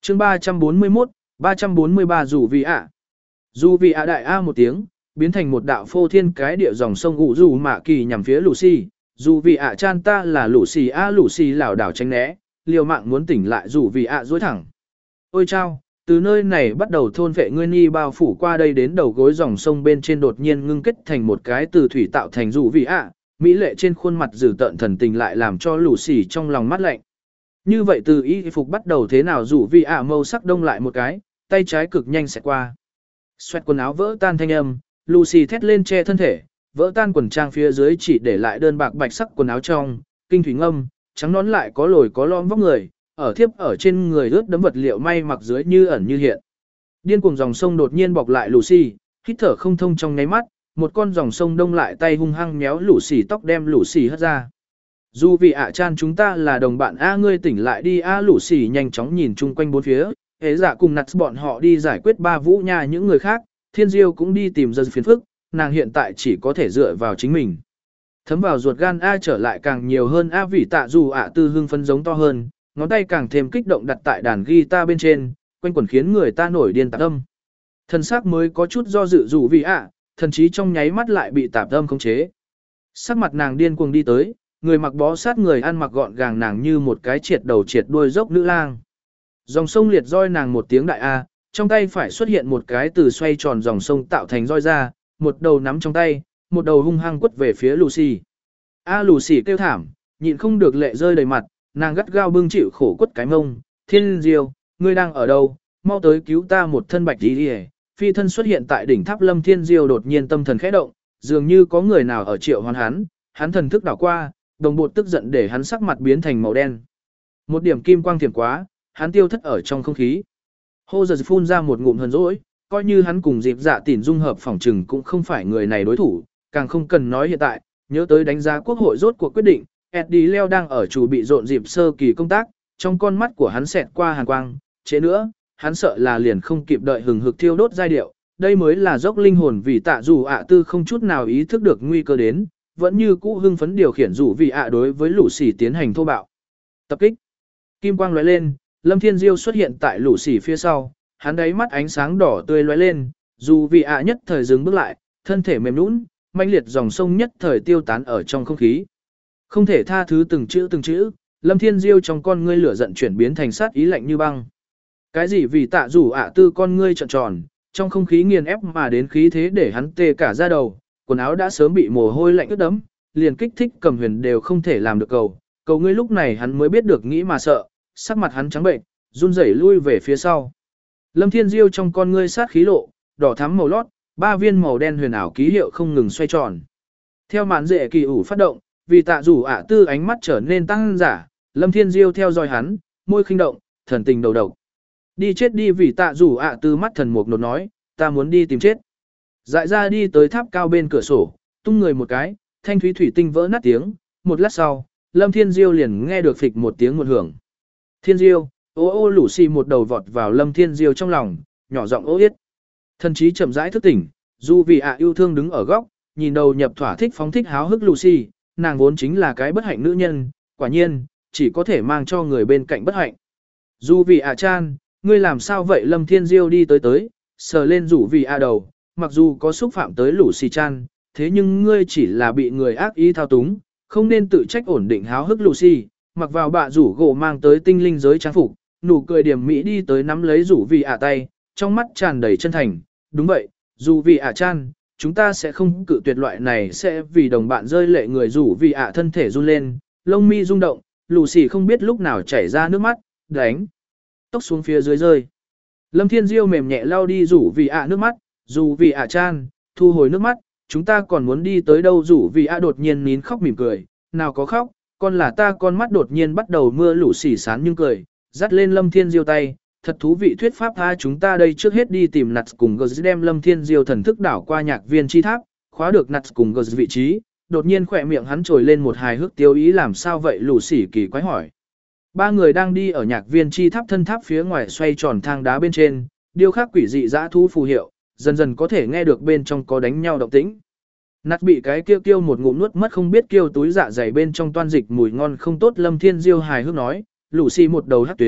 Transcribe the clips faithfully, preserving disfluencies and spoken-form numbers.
chương ba trăm bốn mươi mốt, ba trăm bốn mươi ba rủ vì ạ. Dù vì ạ đại A một tiếng, biến thành một đạo phô thiên cái địa dòng sông ụ dù mạ kỳ nhằm phía Lucy. Dù vì ạ chan ta là Lucy A Lucy lảo đảo tránh né, liều mạng muốn tỉnh lại dù vì ạ dối thẳng. Ôi chao, từ nơi này bắt đầu thôn vệ ngươi ni bao phủ qua đây đến đầu gối dòng sông bên trên đột nhiên ngưng kết thành một cái từ thủy tạo thành dù vì ạ. Mỹ lệ trên khuôn mặt dữ tợn thần tình lại làm cho Lucy trong lòng mát lạnh. Như vậy từ y phục bắt đầu thế nào dù vì ạ màu sắc đông lại một cái, tay trái cực nhanh sẽ qua. Xoẹt quần áo vỡ tan thanh âm, Lucy thét lên che thân thể, vỡ tan quần trang phía dưới chỉ để lại đơn bạc bạch sắc quần áo trong, kinh thủy ngâm, trắng nón lại có lồi có lõm vóc người, ở thiếp ở trên người ướt đấm vật liệu may mặc dưới như ẩn như hiện. Điên cuồng dòng sông đột nhiên bọc lại Lucy, hít thở không thông trong nháy mắt, một con dòng sông đông lại tay hung hăng méo Lucy tóc đem Lucy hất ra. Dù vì ạ chan chúng ta là đồng bạn A ngươi tỉnh lại đi A Lucy nhanh chóng nhìn chung quanh bốn phía, hế dạ cùng nặt bọn họ đi giải quyết ba vũ nha những người khác, thiên diêu cũng đi tìm dân phiền phức, nàng hiện tại chỉ có thể dựa vào chính mình. Thấm vào ruột gan A trở lại càng nhiều hơn A vì tạ dù ạ tư hưng phân giống to hơn, ngón tay càng thêm kích động đặt tại đàn guitar bên trên, quanh quẩn khiến người ta nổi điên tạp âm. Thần sắc mới có chút do dự dù vì ạ, thần chí trong nháy mắt lại bị tạp âm khống chế. Sắc mặt nàng điên cuồng đi tới, người mặc bó sát người ăn mặc gọn gàng nàng như một cái triệt đầu triệt đuôi dốc nữ lang. Dòng sông liệt roi nàng một tiếng đại A, trong tay phải xuất hiện một cái từ xoay tròn dòng sông tạo thành roi ra, một đầu nắm trong tay, một đầu hung hăng quất về phía Lucy. A Lucy kêu thảm, nhịn không được lệ rơi đầy mặt, nàng gắt gao bưng chịu khổ quất cái mông. Thiên diêu, ngươi đang ở đâu, mau tới cứu ta một thân bạch đi đi. Phi thân xuất hiện tại đỉnh tháp Lâm Thiên Diêu đột nhiên tâm thần khẽ động, dường như có người nào ở triệu hoán hắn, hắn thần thức đảo qua, đồng bột tức giận để hắn sắc mặt biến thành màu đen. Một điểm kim quang thiểm quá, hắn tiêu thất ở trong không khí. Hô giật phun ra một ngụm hờn dỗi, coi như hắn cùng dịp dạ tỉn dung hợp phỏng trừng cũng không phải người này đối thủ, càng không cần nói hiện tại, nhớ tới đánh giá quốc hội rốt cuộc quyết định, Eddie Leo đang ở chủ bị rộn dịp sơ kỳ công tác, trong con mắt của hắn xẹt qua hàn quang, chế nữa, hắn sợ là liền không kịp đợi hừng hực thiêu đốt giai điệu, đây mới là dốc linh hồn vì tạ dù ạ tư không chút nào ý thức được nguy cơ đến, vẫn như cũ hưng phấn điều khiển dù vì ạ đối với lũ sỉ tiến hành thô bạo. Tập kích. Kim quang lóe lên, Lâm Thiên Diêu xuất hiện tại lũ sỉ phía sau, hắn đáy mắt ánh sáng đỏ tươi lóe lên, dù vì ạ nhất thời dừng bước lại, thân thể mềm nhũn, mãnh liệt dòng sông nhất thời tiêu tán ở trong không khí. Không thể tha thứ từng chữ từng chữ, Lâm Thiên Diêu trong con ngươi lửa giận chuyển biến thành sát ý lạnh như băng. Cái gì vì tạ dù ạ tư con ngươi trợn tròn, trong không khí nghiền ép mà đến khí thế để hắn tê cả da đầu, quần áo đã sớm bị mồ hôi lạnh ướt đẫm, liền kích thích cầm huyền đều không thể làm được cầu. Cầu ngươi lúc này hắn mới biết được nghĩ mà sợ, sắc mặt hắn trắng bệnh, run rẩy lui về phía sau. Lâm Thiên Diêu trong con ngươi sát khí lộ, đỏ thắm màu lót, ba viên màu đen huyền ảo ký hiệu không ngừng xoay tròn. Theo màn dễ kỳ ủ phát động, vì tạ rủ ạ tư ánh mắt trở nên tăng giả, Lâm Thiên Diêu theo dõi hắn, môi khinh động, thần tình đầu độc. Đi chết đi vì tạ rủ ạ tư mắt thần mục nột nói, ta muốn đi tìm chết. Dại ra đi tới tháp cao bên cửa sổ, tung người một cái, thanh thúy thủy tinh vỡ nát tiếng, một lát sau, Lâm Thiên Diêu liền nghe được phịch một tiếng một hưởng. Thiên Diêu, ô ô lũ xì một đầu vọt vào Lâm Thiên Diêu trong lòng, nhỏ giọng ô yết. Thần trí chậm rãi thức tỉnh, dù vì ạ yêu thương đứng ở góc, nhìn đầu nhập thỏa thích phóng thích háo hức Lucy, nàng vốn chính là cái bất hạnh nữ nhân, quả nhiên, chỉ có thể mang cho người bên cạnh bất hạnh. Dù vì ạ chan, ngươi làm sao vậy Lâm Thiên Diêu đi tới tới, sờ lên rủ vì ạ đầu, mặc dù có xúc phạm tới Lucy chan, thế nhưng ngươi chỉ là bị người ác ý thao túng, không nên tự trách ổn định háo hức Lucy, mặc vào bạ rủ gỗ mang tới tinh linh giới trang phục, nụ cười điểm mỹ đi tới nắm lấy rủ vì ạ tay, trong mắt tràn đầy chân thành, đúng vậy, dù vì ạ chan, chúng ta sẽ không cự tuyệt loại này sẽ vì đồng bạn rơi lệ người rủ vì ạ thân thể run lên, lông mi rung động, Lucy không biết lúc nào chảy ra nước mắt, đánh, tóc xuống phía dưới rơi. Lâm Thiên Diêu mềm nhẹ lau đi rủ vì ạ nước mắt, dù vì ạ chan, thu hồi nước mắt, chúng ta còn muốn đi tới đâu rủ vì ạ đột nhiên nín khóc mỉm cười, nào có khóc, con là ta con mắt đột nhiên bắt đầu mưa lũ xỉ sán nhưng cười, dắt lên Lâm Thiên Diêu tay, thật thú vị thuyết pháp tha chúng ta đây trước hết đi tìm nặt cùng gờ đem Lâm Thiên Diêu thần thức đảo qua nhạc viên chi tháp, khóa được nặt cùng gờ vị trí, đột nhiên khỏe miệng hắn trồi lên một hài hước tiêu ý làm sao vậy lũ xỉ kỳ quái hỏi. Ba người đang đi ở nhạc viên chi tháp thân tháp phía ngoài xoay tròn thang đá bên trên, điêu khắc quỷ dị dã thú phù hiệu, dần dần có thể nghe được bên trong có đánh nhau động tĩnh. Nặt bị cái kêu kêu một ngụm nuốt mất không biết kêu túi dạ dày bên trong toan dịch mùi ngon không tốt Lâm Thiên Diêu hài hước nói, Lucy một đầu hắc tuyến,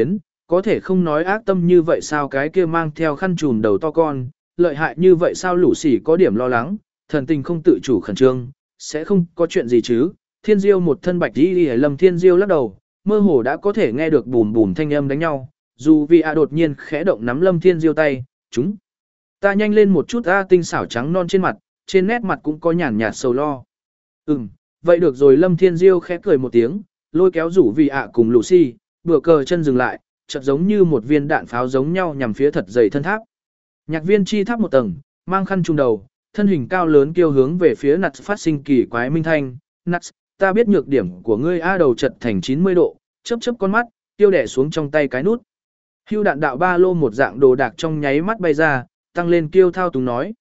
có thể không nói ác tâm như vậy sao cái kia mang theo khăn trùm đầu to con, lợi hại như vậy sao lũ sỉ có điểm lo lắng, thần tình không tự chủ khẩn trương, sẽ không có chuyện gì chứ. Thiên Diêu một thân bạch đi đi Lâm Thiên Diêu lắc đầu, mơ hồ đã có thể nghe được bùm bùm thanh âm đánh nhau, dù vì ạ đột nhiên khẽ động nắm Lâm Thiên Diêu tay, chúng ta nhanh lên một chút a tinh xảo trắng non trên mặt, trên nét mặt cũng có nhàn nhạt sầu lo. Ừm, vậy được rồi Lâm Thiên Diêu khẽ cười một tiếng, lôi kéo rủ vì ạ cùng Lucy, bữa cờ chân dừng lại, chợt giống như một viên đạn pháo giống nhau nhằm phía thật dày thân tháp. Nhạc viên chi tháp một tầng, mang khăn trùm đầu, thân hình cao lớn kêu hướng về phía nặt phát sinh kỳ quái minh thanh, nặt, ta biết nhược điểm của ngươi a đầu chật thành chín mươi độ, chớp chớp con mắt, tiêu đẻ xuống trong tay cái nút. Hưu đạn đạo ba lô một dạng đồ đạc trong nháy mắt bay ra, tăng lên kêu thao túng nói.